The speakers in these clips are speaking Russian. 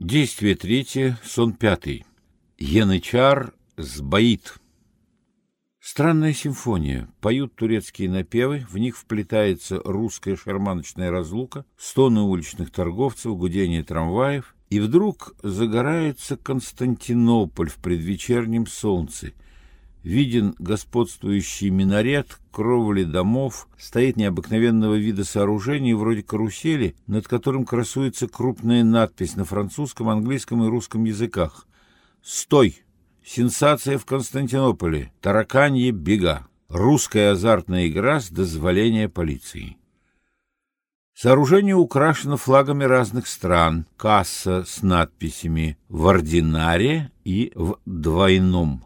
Действие третье, сон пятый. Янычар сбоит. Странная симфония. Поют турецкие напевы, в них вплетается русская шарманочная разлука, стоны уличных торговцев, гудение трамваев, и вдруг загорается Константинополь в предвечернем солнце. Виден господствующий минарет, кровли домов, стоит необыкновенного вида сооружение вроде карусели, над которым красуется крупная надпись на французском, английском и русском языках. «Стой! Сенсация в Константинополе! Тараканье бега! Русская азартная игра с дозволения полиции». Сооружение украшено флагами разных стран, касса с надписями «В ординаре» и «В двойном».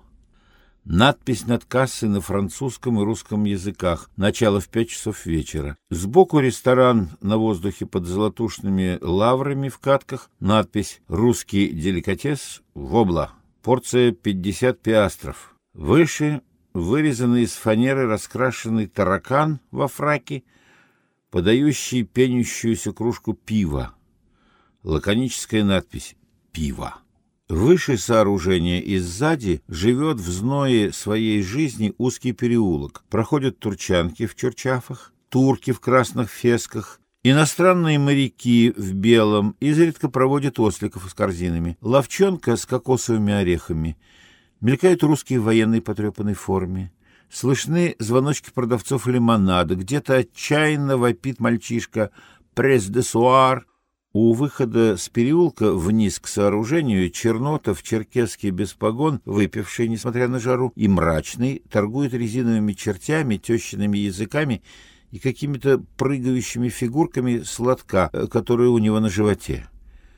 Надпись над кассой на французском и русском языках. Начало в 5 часов вечера. Сбоку ресторан на воздухе под золотушными лаврами в катках. Надпись «Русский деликатес вобла». Порция 50 пиастров. Выше вырезанный из фанеры раскрашенный таракан во фраке, подающий пенящуюся кружку пива. Лаконическая надпись «Пиво». Выше сооружения и сзади живет в зное своей жизни узкий переулок. Проходят турчанки в чурчафах, турки в красных фесках, иностранные моряки в белом, изредка проводят осликов с корзинами, ловчонка с кокосовыми орехами. Мелькают русские в военной потрепанной форме. Слышны звоночки продавцов лимонада, где-то отчаянно вопит мальчишка «Пресс де суар». У выхода с переулка вниз к сооружению чернота в черкеске без погон, выпивший, несмотря на жару, и мрачный, торгует резиновыми чертями, тещиными языками и какими-то прыгающими фигурками сладка, которые у него на животе.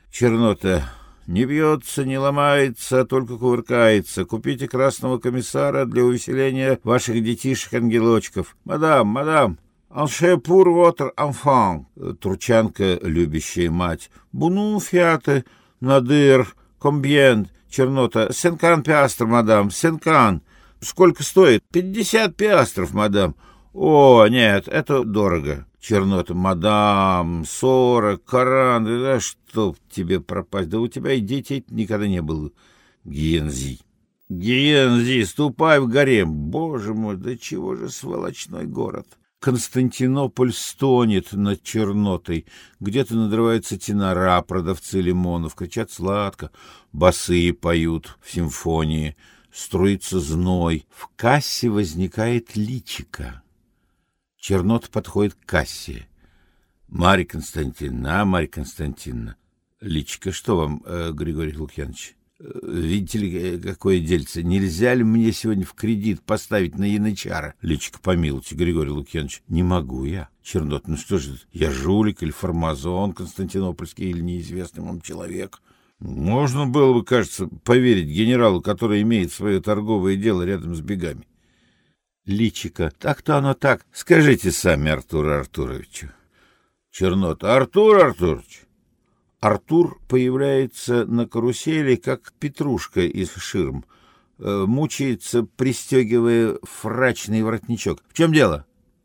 Чернота не бьется, не ломается, а только кувыркается. Купите красного комиссара для увеселения ваших детишек-ангелочков. Мадам! «Анше пур вотер анфан», турчанка, любящая мать. «Буну фиате, надыр, комбьен», чернота. «Сенкан пиастр, мадам, сенкан». «Сколько стоит?» «50 пиастров, мадам». «О, нет, это дорого». Чернота. «Мадам, 40, Коран, да чтоб тебе пропасть, да у тебя и детей никогда не было». Гиензи. «Гиензи, ступай в гарем». Боже мой, да чего же сволочной город. Константинополь стонет над чернотой. Где-то надрываются тенора, продавцы лимонов, кричат сладко, басы поют в симфонии, струится зной. В кассе возникает личико. Чернота подходит к кассе. Марья Константиновна. Личико, что вам, Григорий Лукьянович? Видите ли, какое дельце? Нельзя ли мне сегодня в кредит поставить на янычара? Личико, помилуйте, Григорий Лукьянович. Не могу я. Чернот, ну что же, я жулик или фармазон константинопольский или неизвестный вам человек? Можно было бы, кажется, поверить генералу, который имеет свое торговое дело рядом с бегами. Личико, так-то оно так. Скажите сами Артуру Артуровичу. Чернот, Артур Артурович. Артур появляется на карусели, как петрушка из ширм, мучается, пристегивая фрачный воротничок. В чем дело?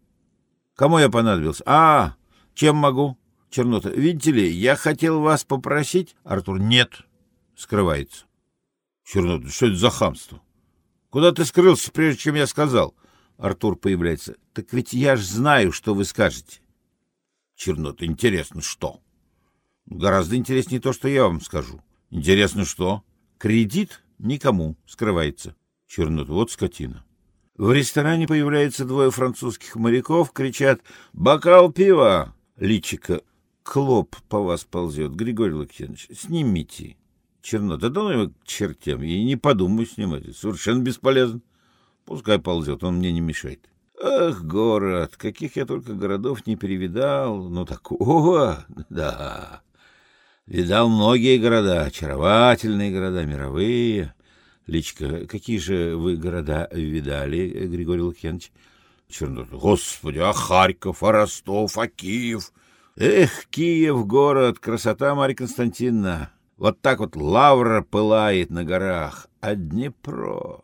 Кому я понадобился? Чем могу? Чернота. Видите ли, я хотел вас попросить. Артур. Нет. Скрывается. Чернота. Что это за хамство? Куда ты скрылся, прежде чем я сказал? Артур появляется. Так ведь я ж знаю, что вы скажете. Чернота. Интересно, что? Гораздо интереснее то, что я вам скажу. Интересно, что? Кредит никому, скрывается. Чернота. Вот скотина. В ресторане появляются двое французских моряков, кричат «Бокал пива!» Личико. Клоп по вас ползет. Григорий Лукьянович, снимите. Чернота. Да ну его к чертям. И не подумаю снимать. Совершенно бесполезно. Пускай ползет, он мне не мешает. Ах, город! Каких я только городов не перевидал. Ну, такого, да. Видал многие города, очаровательные города, мировые. Личико, какие же вы города видали, Григорий Лукьянович? Чернота. Господи, а Харьков, а Ростов, а Киев? Эх, Киев, город, красота, Марья Константиновна. Вот так вот лавра пылает на горах. А Днепро,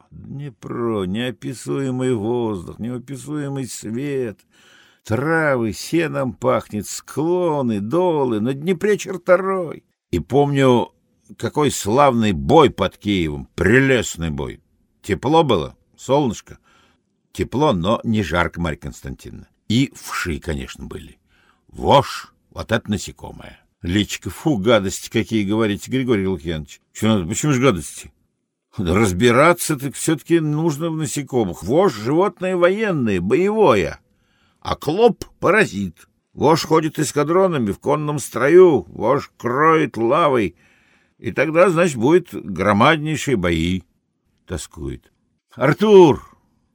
неописуемый воздух, неописуемый свет. Травы, сеном пахнет, склоны, долы, на Днепре черторой. И помню, какой славный бой под Киевом, прелестный бой. Тепло было, солнышко. Тепло, но не жарко, Марья Константиновна. И вши, конечно, были. Вошь, вот это насекомое. Личико, фу, гадости какие говорите, Григорий Лукьянович. Почему же гадости? Разбираться так все-таки нужно в насекомых. Вошь — животное военное, боевое. А клоп — паразит. Вошь ходит эскадронами в конном строю, вошь кроет лавой. И тогда, значит, будет громаднейшие бои. Тоскует. Артур!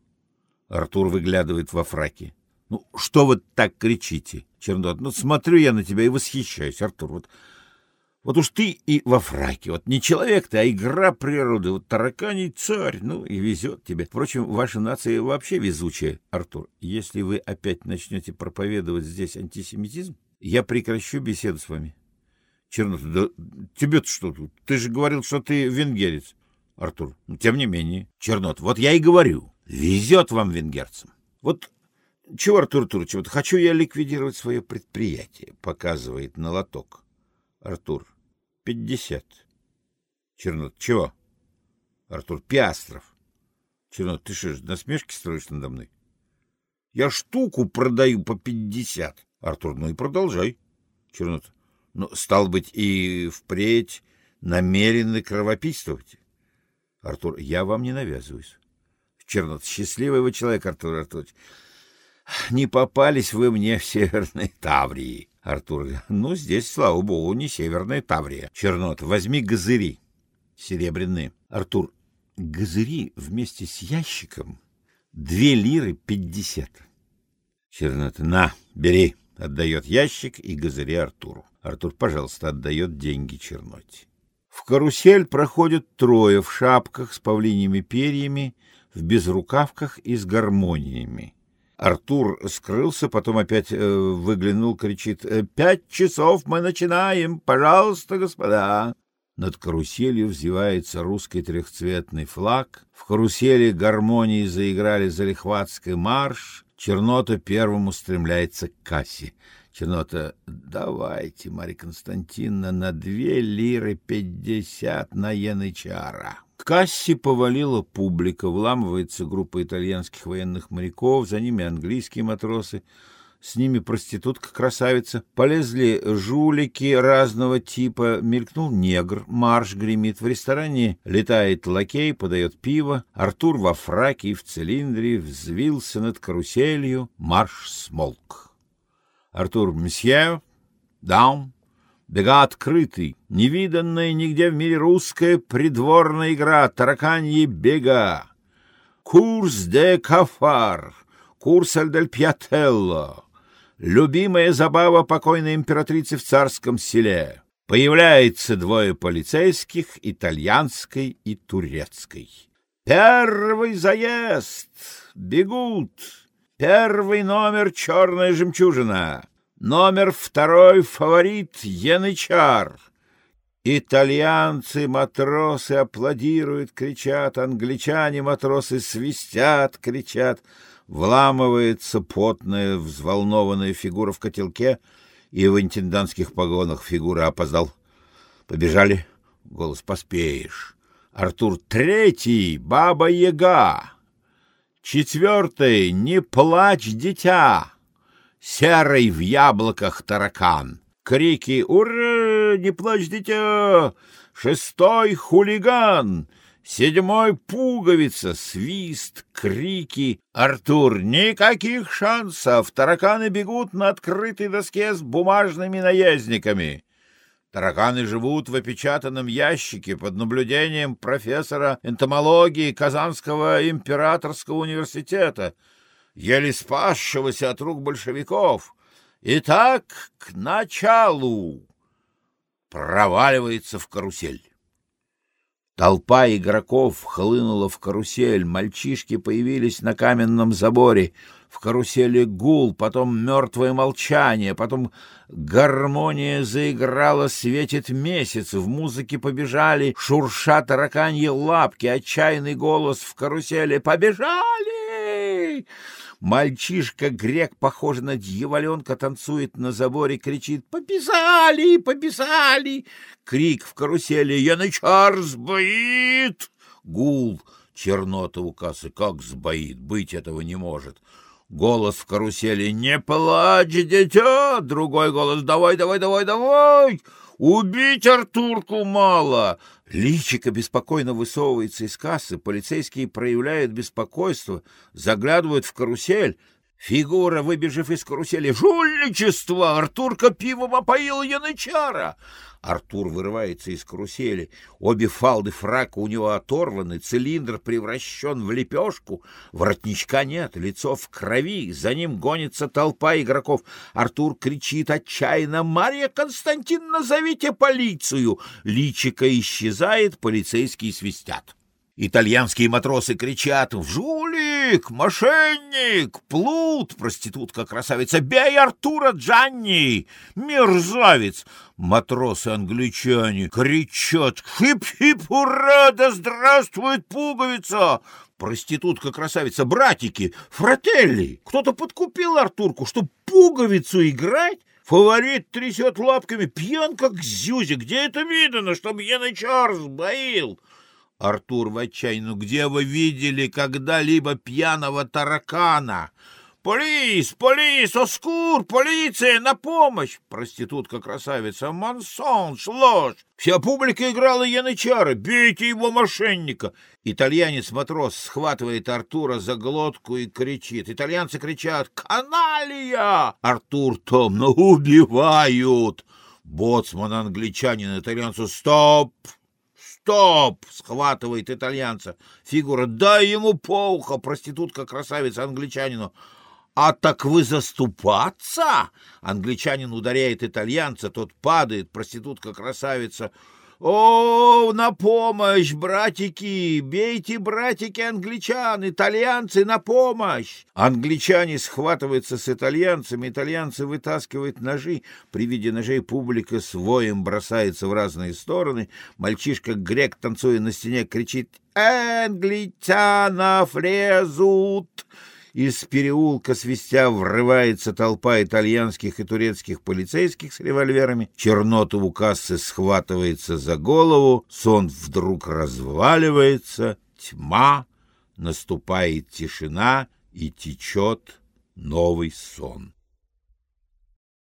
Артур выглядывает во фраке. Ну, что вы так кричите, Чернот? Ну, смотрю я на тебя и восхищаюсь, Артур. Вот уж ты и во фраке. Вот не человек ты, а игра природы. Вот тараканий царь. Ну, и везет тебе. Впрочем, ваша нация вообще везучая, Артур. Если вы опять начнете проповедовать здесь антисемитизм, я прекращу беседу с вами. Чернот, да тебе-то что тут? Ты же говорил, что ты венгерец. Артур, тем не менее. Чернот, вот я и говорю. Везет вам, венгерцам. Вот чего, Артур Турович, вот хочу я ликвидировать свое предприятие, показывает на лоток. Артур, 50. Чернот, чего? Артур, пиастров. Чернот, ты что ж, насмешки строишь надо мной? Я штуку продаю по 50. Артур, ну и продолжай. Чернот, ну, стал быть, и впредь намерены кровопийствовать. Артур, я вам не навязываюсь. Чернот, счастливый вы человек, Артур Артурович. Не попались вы мне в Северной Таврии. Артур, ну, здесь, слава богу, не Северная Таврия. Чернот, возьми газыри серебряные. Артур, газыри вместе с ящиком 2 лиры 50. Чернот, на, бери. Отдает ящик и газыри Артуру. Артур, пожалуйста, отдает деньги Черноте. В карусель проходят трое в шапках с павлиньими перьями, в безрукавках и с гармониями. Артур скрылся, потом опять выглянул, кричит: 5 часов мы начинаем, пожалуйста, господа. Над каруселью взвивается русский трехцветный флаг. В карусели гармонии заиграли залихватский марш. Чернота первым устремляется к кассе. Чернота: давайте, Марья Константиновна, на 2 лиры 50 на янычара. К кассе повалила публика, вламывается группа итальянских военных моряков, за ними английские матросы, с ними проститутка-красавица. Полезли жулики разного типа, мелькнул негр, марш гремит. В ресторане летает лакей, подает пиво. Артур во фраке и в цилиндре взвился над каруселью. Марш смолк. Артур: месье, даун. Бега открытый, невиданная нигде в мире русская придворная игра, тараканьи бега. Курс де кафар, курс дель пьятелло, любимая забава покойной императрицы в царском селе. Появляется 2 полицейских, итальянской и турецкой. Первый заезд, бегут. 1 номер «Черная жемчужина». Номер 2 фаворит янычар. Итальянцы, матросы аплодируют, кричат, англичане, матросы свистят, кричат. Вламывается потная, взволнованная фигура в котелке и в интендантских погонах. Фигура: опоздал. Побежали. Голос: поспеешь. Артур: 3 Баба-Яга. 4 Не плачь, дитя. Серый в яблоках таракан. Крики: ура, не плачь, дитя. 6 Хулиган. 7 Пуговица. Свист, крики. Артур: никаких шансов. Тараканы бегут на открытой доске с бумажными наездниками. Тараканы живут в опечатанном ящике под наблюдением профессора энтомологии Казанского императорского университета, еле спасшегося от рук большевиков. Итак, к началу. Проваливается в карусель. Толпа игроков хлынула в карусель, мальчишки появились на каменном заборе. В карусели гул, потом мертвое молчание, потом гармония заиграла, светит месяц, в музыке побежали, шурша тараканьи лапки, отчаянный голос в карусели: побежали! Мальчишка-грек, похожий на дьяволенка, танцует на заборе, кричит: «Побежали! Побежали!» Крик в карусели: «Янычар сбоит!» Гул. Чернота у кассы: «Как сбоит? Быть этого не может!» Голос в карусели: «Не плачь, дитя!» Другой голос: «Давай, давай, давай, давай! Убить Артурку мало!» Личико беспокойно высовывается из кассы, полицейские проявляют беспокойство, заглядывают в карусель. Фигура, выбежав из карусели: «Жульничество! Артурка пивом опоила янычара!» Артур вырывается из карусели. Обе фалды фрака у него оторваны, цилиндр превращен в лепешку, воротничка нет, лицо в крови, за ним гонится толпа игроков. Артур кричит отчаянно: «Марья Константиновна, зовите полицию!» Личико исчезает, полицейские свистят. Итальянские матросы кричат: «Жулик! Мошенник! Плут! Проститутка-красавица! Бей Артура, Джанни! Мерзавец!» Матросы-англичане кричат: «Хип-хип, ура! Да здравствует пуговица!» Проститутка-красавица: «Братики! Фрателли! Кто-то подкупил Артурку, чтоб пуговицу играть?» Фаворит трясет лапками: «Пьян, как зюзя! Где это видано, чтоб янычар сбоил?» Артур в отчаянии: «Где вы видели когда-либо пьяного таракана?» «Полис! Полис! Оскур! Полиция! На помощь!» Проститутка-красавица: «Мансонж! Ложь! Вся публика играла янычара! Бейте его, мошенника!» Итальянец-матрос схватывает Артура за глотку и кричит. Итальянцы кричат: «Каналия!» Артур томно: «Убивают!» Боцман-англичанин итальянцу: «Стоп! Стоп!» — схватывает итальянца. Фигура: «Дай ему по ухо!» Проститутка-красавица англичанину: «А так вы заступаться?» Англичанин ударяет итальянца, тот падает. Проститутка-красавица: «О, на помощь, братики! Бейте, братики, англичан! Итальянцы, на помощь!» Англичане схватываются с итальянцами, итальянцы вытаскивают ножи. При виде ножей публика с воем бросается в разные стороны. Мальчишка-грек, танцуя на стене, кричит: «Англичанов лезут!» Из переулка свистя врывается толпа итальянских и турецких полицейских с револьверами. Чернота у кассы схватывается за голову. Сон вдруг разваливается. Тьма. Наступает тишина, и течет новый сон.